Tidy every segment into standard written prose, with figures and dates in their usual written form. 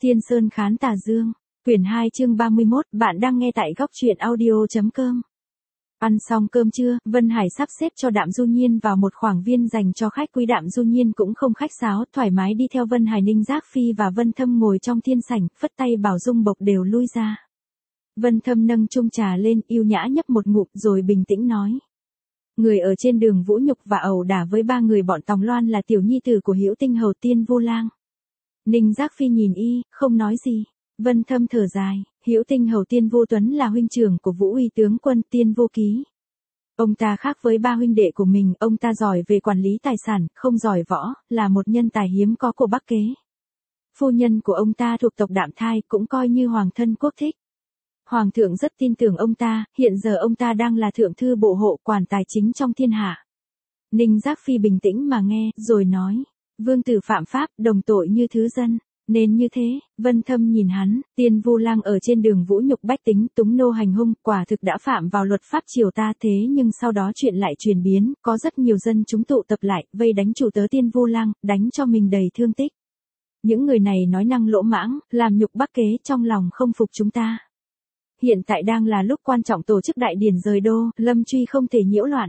Thiên Sơn Khán Tà Dương, quyển 2 chương 31, bạn đang nghe tại góc truyện audio.com. Ăn xong cơm trưa, Vân Hải sắp xếp cho Đạm Du Nhiên vào một khoảng viên dành cho khách quý. Đạm Du Nhiên cũng không khách sáo, thoải mái đi theo Vân Hải. Ninh Giác Phi và Vân Thâm ngồi trong thiên sảnh, phất tay bảo Dung Bộc đều lui ra. Vân Thâm nâng chung trà lên, yêu nhã nhấp một ngụm rồi bình tĩnh nói. Người ở trên đường vũ nhục và ẩu đả với ba người bọn Tòng Loan là tiểu nhi tử của Hữu Tinh Hầu Tiên Vu Lang. Ninh Giác Phi nhìn y, không nói gì. Vân Thâm thở dài, Hữu Tinh Hầu Tiên Vu Tuấn là huynh trưởng của Vũ Uy tướng quân Tiên Vô Ký. Ông ta khác với ba huynh đệ của mình, ông ta giỏi về quản lý tài sản, không giỏi võ, là một nhân tài hiếm có của Bắc Kế. Phu nhân của ông ta thuộc tộc Đạm Thai, cũng coi như hoàng thân quốc thích. Hoàng thượng rất tin tưởng ông ta, hiện giờ ông ta đang là thượng thư bộ hộ, quản tài chính trong thiên hạ. Ninh Giác Phi bình tĩnh mà nghe, rồi nói, vương tử phạm pháp, đồng tội như thứ dân. Nên như thế, Vân Thâm nhìn hắn, Tiên Vu Lang ở trên đường vũ nhục bách tính, túng nô hành hung, quả thực đã phạm vào luật pháp triều ta. Thế nhưng sau đó chuyện lại chuyển biến, có rất nhiều dân chúng tụ tập lại, vây đánh chủ tớ Tiên Vu Lang, đánh cho mình đầy thương tích. Những người này nói năng lỗ mãng, làm nhục Bắc Kế, trong lòng không phục chúng ta. Hiện tại đang là lúc quan trọng tổ chức đại điển rời đô, Lâm Truy không thể nhiễu loạn.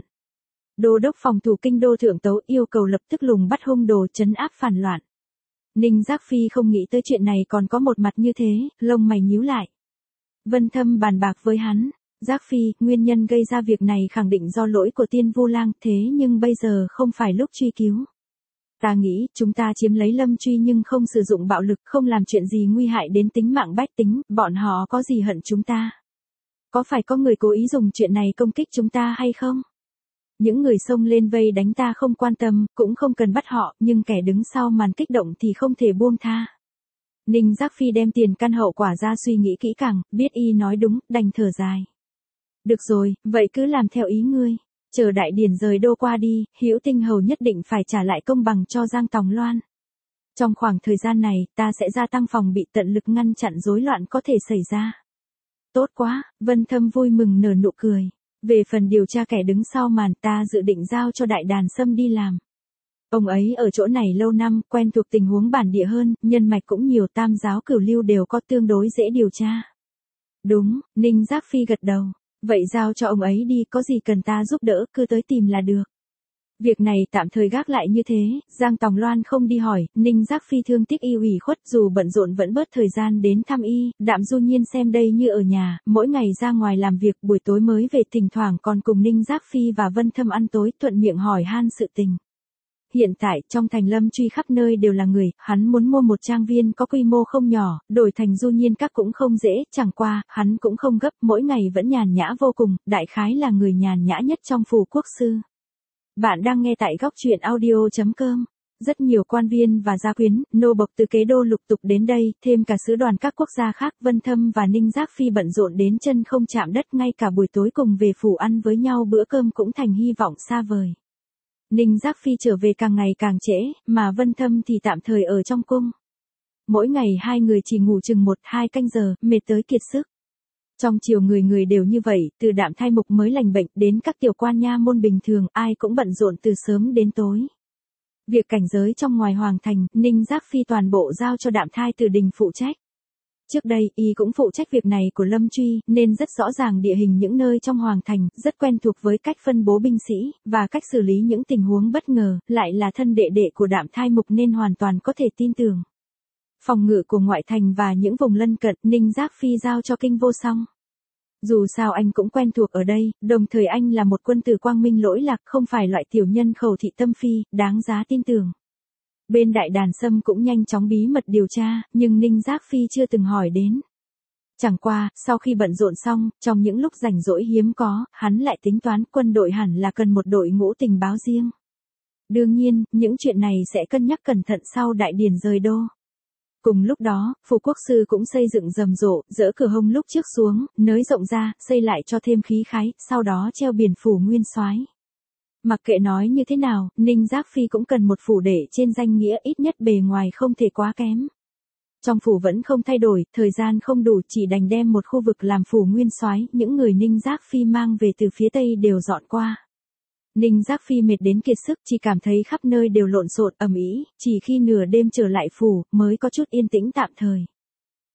Đô đốc phòng thủ kinh đô Thượng Tấu yêu cầu lập tức lùng bắt hung đồ, trấn áp phản loạn. Ninh Giác Phi không nghĩ tới chuyện này còn có một mặt như thế, lông mày nhíu lại. Vân Thâm bàn bạc với hắn, Giác Phi, nguyên nhân gây ra việc này khẳng định do lỗi của Tiên Vu Lang, thế nhưng bây giờ không phải lúc truy cứu. Ta nghĩ, chúng ta chiếm lấy Lâm Truy nhưng không sử dụng bạo lực, không làm chuyện gì nguy hại đến tính mạng bách tính, bọn họ có gì hận chúng ta? Có phải có người cố ý dùng chuyện này công kích chúng ta hay không? Những người xông lên vây đánh ta không quan tâm, cũng không cần bắt họ, nhưng kẻ đứng sau màn kích động thì không thể buông tha. Ninh Giác Phi đem tiền căn hậu quả ra suy nghĩ kỹ càng, biết y nói đúng, đành thở dài. Được rồi, vậy cứ làm theo ý ngươi. Chờ đại điển rời đô qua đi, Hữu Tinh Hầu nhất định phải trả lại công bằng cho Giang Tòng Loan. Trong khoảng thời gian này, ta sẽ gia tăng phòng bị, tận lực ngăn chặn rối loạn có thể xảy ra. Tốt quá, Vân Thâm vui mừng nở nụ cười. Về phần điều tra kẻ đứng sau màn, ta dự định giao cho Đại Đàn Sâm đi làm. Ông ấy ở chỗ này lâu năm, quen thuộc tình huống bản địa hơn, nhân mạch cũng nhiều, tam giáo cửu lưu đều có, tương đối dễ điều tra. Đúng, Ninh Giác Phi gật đầu. Vậy giao cho ông ấy đi, có gì cần ta giúp đỡ, cứ tới tìm là được. Việc này tạm thời gác lại như thế, Giang Tòng Loan không đi hỏi, Ninh Giác Phi thương tiếc y ủy khuất, dù bận rộn vẫn bớt thời gian đến thăm y. Đạm Du Nhiên xem đây như ở nhà, mỗi ngày ra ngoài làm việc, buổi tối mới về, thỉnh thoảng còn cùng Ninh Giác Phi và Vân Thâm ăn tối, thuận miệng hỏi han sự tình. Hiện tại, trong thành Lâm Truy khắp nơi đều là người, hắn muốn mua một trang viên có quy mô không nhỏ, đổi thành Du Nhiên Các cũng không dễ, chẳng qua, hắn cũng không gấp, mỗi ngày vẫn nhàn nhã vô cùng, đại khái là người nhàn nhã nhất trong phủ quốc sư. Bạn đang nghe tại góc truyện audio.com. Rất nhiều quan viên và gia quyến, nô bộc từ kế đô lục tục đến đây, thêm cả sứ đoàn các quốc gia khác. Vân Thâm và Ninh Giác Phi bận rộn đến chân không chạm đất, ngay cả buổi tối cùng về phủ ăn với nhau bữa cơm cũng thành hy vọng xa vời. Ninh Giác Phi trở về càng ngày càng trễ, mà Vân Thâm thì tạm thời ở trong cung. Mỗi ngày hai người chỉ ngủ chừng 1-2 canh giờ, mệt tới kiệt sức. Trong chiều người người đều như vậy, từ Đạm Thai Mục mới lành bệnh đến các tiểu quan nha môn bình thường, ai cũng bận rộn từ sớm đến tối. Việc cảnh giới trong ngoài hoàng thành, Ninh Giác Phi toàn bộ giao cho Đạm Thai Tử Đình phụ trách. Trước đây, y cũng phụ trách việc này của Lâm Truy, nên rất rõ ràng địa hình những nơi trong hoàng thành, rất quen thuộc với cách phân bố binh sĩ, và cách xử lý những tình huống bất ngờ, lại là thân đệ đệ của Đạm Thai Mục nên hoàn toàn có thể tin tưởng. Phòng ngự của ngoại thành và những vùng lân cận, Ninh Giác Phi giao cho Kinh Vô Song. Dù sao anh cũng quen thuộc ở đây, đồng thời anh là một quân tử quang minh lỗi lạc, không phải loại tiểu nhân khẩu thị tâm phi, đáng giá tin tưởng. Bên Đại Đàn Sâm cũng nhanh chóng bí mật điều tra, nhưng Ninh Giác Phi chưa từng hỏi đến. Chẳng qua, sau khi bận rộn xong, trong những lúc rảnh rỗi hiếm có, hắn lại tính toán quân đội hẳn là cần một đội ngũ tình báo riêng. Đương nhiên, những chuyện này sẽ cân nhắc cẩn thận sau đại điển rời đô. Cùng lúc đó, phủ quốc sư cũng xây dựng rầm rộ, dỡ cửa hông lúc trước xuống, nới rộng ra, xây lại cho thêm khí khái, sau đó treo biển phủ nguyên soái. Mặc kệ nói như thế nào, Ninh Giác Phi cũng cần một phủ để trên danh nghĩa, ít nhất bề ngoài không thể quá kém. Trong phủ vẫn không thay đổi, thời gian không đủ, chỉ đành đem một khu vực làm phủ nguyên soái, những người Ninh Giác Phi mang về từ phía Tây đều dọn qua. Ninh Giác Phi mệt đến kiệt sức, chỉ cảm thấy khắp nơi đều lộn xộn ầm ĩ, chỉ khi nửa đêm trở lại phủ, mới có chút yên tĩnh tạm thời.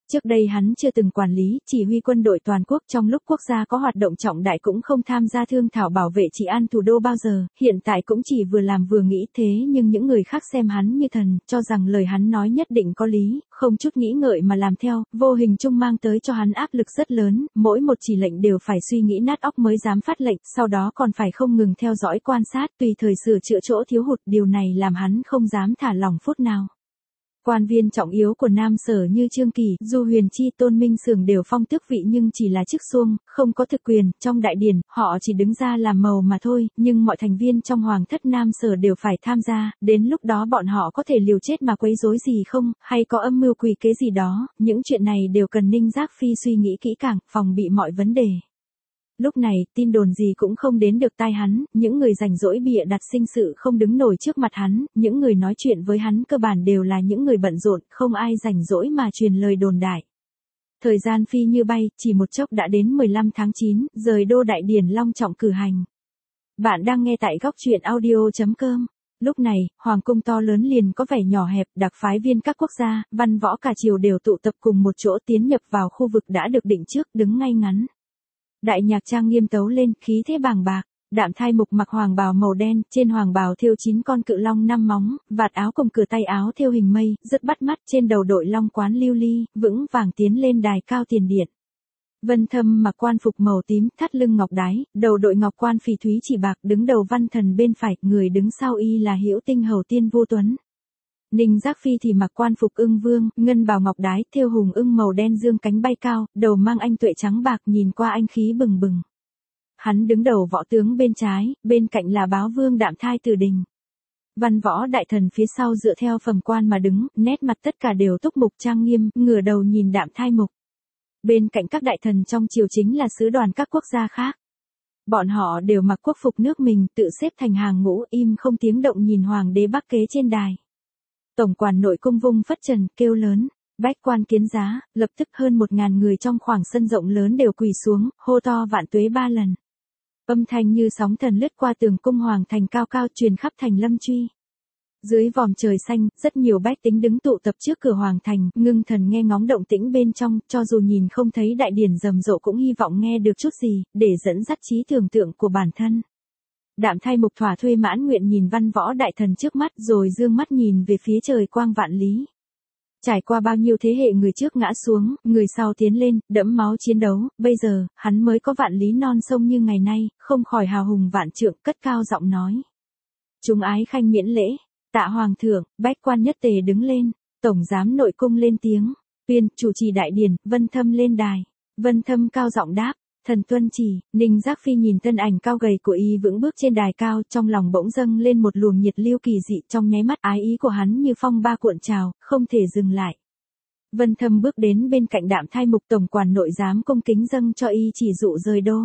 Trước đây hắn chưa từng quản lý, chỉ huy quân đội toàn quốc, trong lúc quốc gia có hoạt động trọng đại cũng không tham gia thương thảo bảo vệ trị an thủ đô bao giờ, hiện tại cũng chỉ vừa làm vừa nghĩ thế, nhưng những người khác xem hắn như thần, cho rằng lời hắn nói nhất định có lý, không chút nghĩ ngợi mà làm theo, vô hình chung mang tới cho hắn áp lực rất lớn, mỗi một chỉ lệnh đều phải suy nghĩ nát óc mới dám phát lệnh, sau đó còn phải không ngừng theo dõi quan sát, tùy thời sửa chữa chỗ thiếu hụt, điều này làm hắn không dám thả lỏng phút nào. Quan viên trọng yếu của Nam Sở như Trương Kỳ, Du Huyền Chi, Tôn Minh Xưởng đều phong tước vị nhưng chỉ là chức xuông, không có thực quyền, trong đại điển, họ chỉ đứng ra làm màu mà thôi, nhưng mọi thành viên trong Hoàng thất Nam Sở đều phải tham gia, đến lúc đó bọn họ có thể liều chết mà quấy rối gì không, hay có âm mưu quỷ kế gì đó, những chuyện này đều cần Ninh Giác Phi suy nghĩ kỹ càng, phòng bị mọi vấn đề. Lúc này, tin đồn gì cũng không đến được tai hắn, những người rảnh rỗi bịa đặt sinh sự không đứng nổi trước mặt hắn, những người nói chuyện với hắn cơ bản đều là những người bận rộn, không ai rảnh rỗi mà truyền lời đồn đại. Thời gian phi như bay, chỉ một chốc đã đến 15 tháng 9, rời đô đại điển long trọng cử hành. Bạn đang nghe tại góc truyện audio.com. Lúc này, hoàng cung to lớn liền có vẻ nhỏ hẹp, đặc phái viên các quốc gia, văn võ cả triều đều tụ tập cùng một chỗ tiến nhập vào khu vực đã được định trước, đứng ngay ngắn. Đại nhạc trang nghiêm tấu lên, khí thế bàng bạc. Đạm Thai Mục mặc hoàng bào màu đen, trên hoàng bào thêu 9 con cự long 5 móng, vạt áo cùng cửa tay áo thêu hình mây, rất bắt mắt, trên đầu đội long quán lưu ly, vững vàng tiến lên đài cao tiền điện. Vân Thâm mặc quan phục màu tím, thắt lưng ngọc đái, đầu đội ngọc quan phỉ thúy chỉ bạc, đứng đầu văn thần bên phải, người đứng sau y là Hữu Tinh Hầu Tiên Vu Tuấn. Ninh Giác Phi thì mặc quan phục ưng vương, ngân bào ngọc đái, thêu hùng ưng màu đen dương cánh bay cao, đầu mang anh tuệ trắng bạc, nhìn qua anh khí bừng bừng. Hắn đứng đầu võ tướng bên trái, bên cạnh là báo vương Đạm Thai Từ Đình. Văn võ đại thần phía sau dựa theo phẩm quan mà đứng, nét mặt tất cả đều túc mục trang nghiêm, ngửa đầu nhìn Đạm Thai Mục. Bên cạnh các đại thần trong triều chính là sứ đoàn các quốc gia khác. Bọn họ đều mặc quốc phục nước mình, tự xếp thành hàng ngũ, im không tiếng động nhìn hoàng đế Bắc Kế trên đài. Tổng quản nội cung vung phất trần, kêu lớn, bách quan kiến giá, lập tức hơn 1000 người trong khoảng sân rộng lớn đều quỳ xuống, hô to vạn tuế 3 lần. Âm thanh như sóng thần lướt qua tường cung hoàng thành cao cao truyền khắp thành Lâm Truy. Dưới vòm trời xanh, rất nhiều bách tính đứng tụ tập trước cửa hoàng thành, ngưng thần nghe ngóng động tĩnh bên trong, cho dù nhìn không thấy đại điển rầm rộ cũng hy vọng nghe được chút gì, để dẫn dắt trí tưởng tượng của bản thân. Đạm Thai Mục thỏa thuê mãn nguyện nhìn văn võ đại thần trước mắt rồi dương mắt nhìn về phía trời quang vạn lý. Trải qua bao nhiêu thế hệ người trước ngã xuống, người sau tiến lên, đẫm máu chiến đấu, bây giờ, hắn mới có vạn lý non sông như ngày nay, không khỏi hào hùng vạn trượng, cất cao giọng nói. Chúng ái khanh miễn lễ, tạ hoàng thượng, bách quan nhất tề đứng lên, tổng giám nội cung lên tiếng, Viên, chủ trì đại điển, Vân Thâm lên đài. Vân Thâm cao giọng đáp. Thần tuân chỉ. Ninh Giác Phi nhìn thân ảnh cao gầy của y vững bước trên đài cao, trong lòng bỗng dâng lên một luồng nhiệt lưu kỳ dị, trong nháy mắt ái ý của hắn như phong ba cuộn trào, không thể dừng lại. Vân Thâm bước đến bên cạnh Đạm Thai Mục, tổng quản nội giám cung kính dâng cho y chỉ dụ rời đô.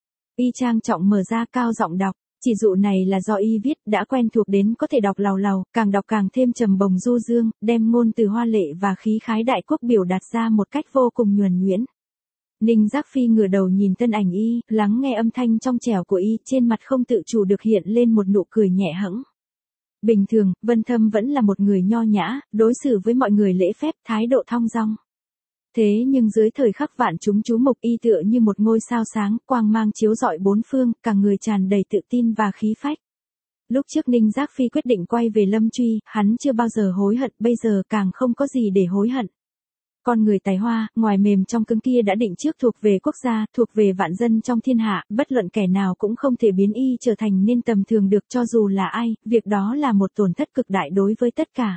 Y trang trọng mở ra cao giọng đọc, chỉ dụ này là do y viết, đã quen thuộc đến có thể đọc làu làu, càng đọc càng thêm trầm bồng du dương, đem ngôn từ hoa lệ và khí khái đại quốc biểu đạt ra một cách vô cùng nhuần nhuyễn. Ninh Giác Phi ngửa đầu nhìn thân ảnh y, lắng nghe âm thanh trong trẻo của y, trên mặt không tự chủ được hiện lên một nụ cười nhẹ hẫng. Bình thường, Vân Thâm vẫn là một người nho nhã, đối xử với mọi người lễ phép, thái độ thong dong. Thế nhưng dưới thời khắc vạn chúng chú mục, y tựa như một ngôi sao sáng, quang mang chiếu rọi bốn phương, cả người tràn đầy tự tin và khí phách. Lúc trước Ninh Giác Phi quyết định quay về Lâm Truy, hắn chưa bao giờ hối hận, bây giờ càng không có gì để hối hận. Con người tài hoa, ngoài mềm trong cứng kia đã định trước thuộc về quốc gia, thuộc về vạn dân trong thiên hạ, bất luận kẻ nào cũng không thể biến y trở thành nên tầm thường được, cho dù là ai, việc đó là một tổn thất cực đại đối với tất cả.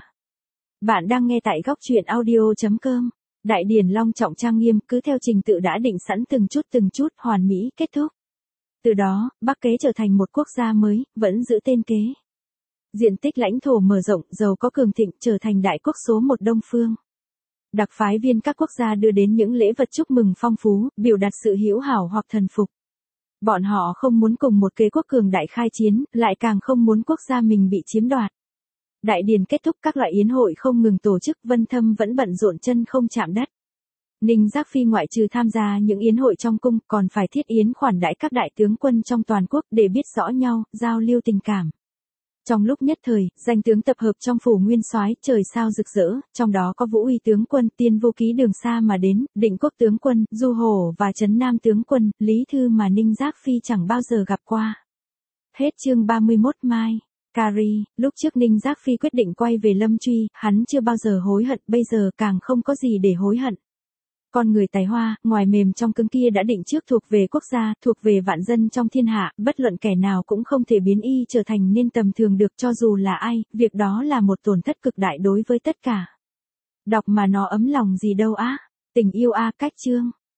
Bạn đang nghe tại góc truyện audio.com. Đại điển long trọng trang nghiêm, cứ theo trình tự đã định sẵn từng chút, hoàn mỹ kết thúc. Từ đó, Bắc Kế trở thành một quốc gia mới, vẫn giữ tên Kế. Diện tích lãnh thổ mở rộng, giàu có cường thịnh, trở thành đại quốc số 1 Đông Phương. Đặc phái viên các quốc gia đưa đến những lễ vật chúc mừng phong phú, biểu đạt sự hữu hảo hoặc thần phục. Bọn họ không muốn cùng một kế quốc cường đại khai chiến, lại càng không muốn quốc gia mình bị chiếm đoạt. Đại điển kết thúc, các loại yến hội không ngừng tổ chức, Vân Thâm vẫn bận rộn chân không chạm đất. Ninh Giác Phi ngoại trừ tham gia những yến hội trong cung, còn phải thiết yến khoản đãi các đại tướng quân trong toàn quốc để biết rõ nhau, giao lưu tình cảm. Trong lúc nhất thời, danh tướng tập hợp trong phủ nguyên soái, trời sao rực rỡ, trong đó có Vũ Uy tướng quân, Tiên Vô Ký đường xa mà đến, Định Quốc tướng quân, Du Hổ và Trấn Nam tướng quân, Lý Thư mà Ninh Giác Phi chẳng bao giờ gặp qua. Hết chương 31 Mai. Cari, lúc trước Ninh Giác Phi quyết định quay về Lâm Truy, hắn chưa bao giờ hối hận, bây giờ càng không có gì để hối hận. Con người tài hoa, ngoài mềm trong cứng kia đã định trước thuộc về quốc gia, thuộc về vạn dân trong thiên hạ, bất luận kẻ nào cũng không thể biến y trở thành nên tầm thường được cho dù là ai, việc đó là một tổn thất cực đại đối với tất cả. Đọc mà nó ấm lòng gì đâu á, tình yêu a cách chương.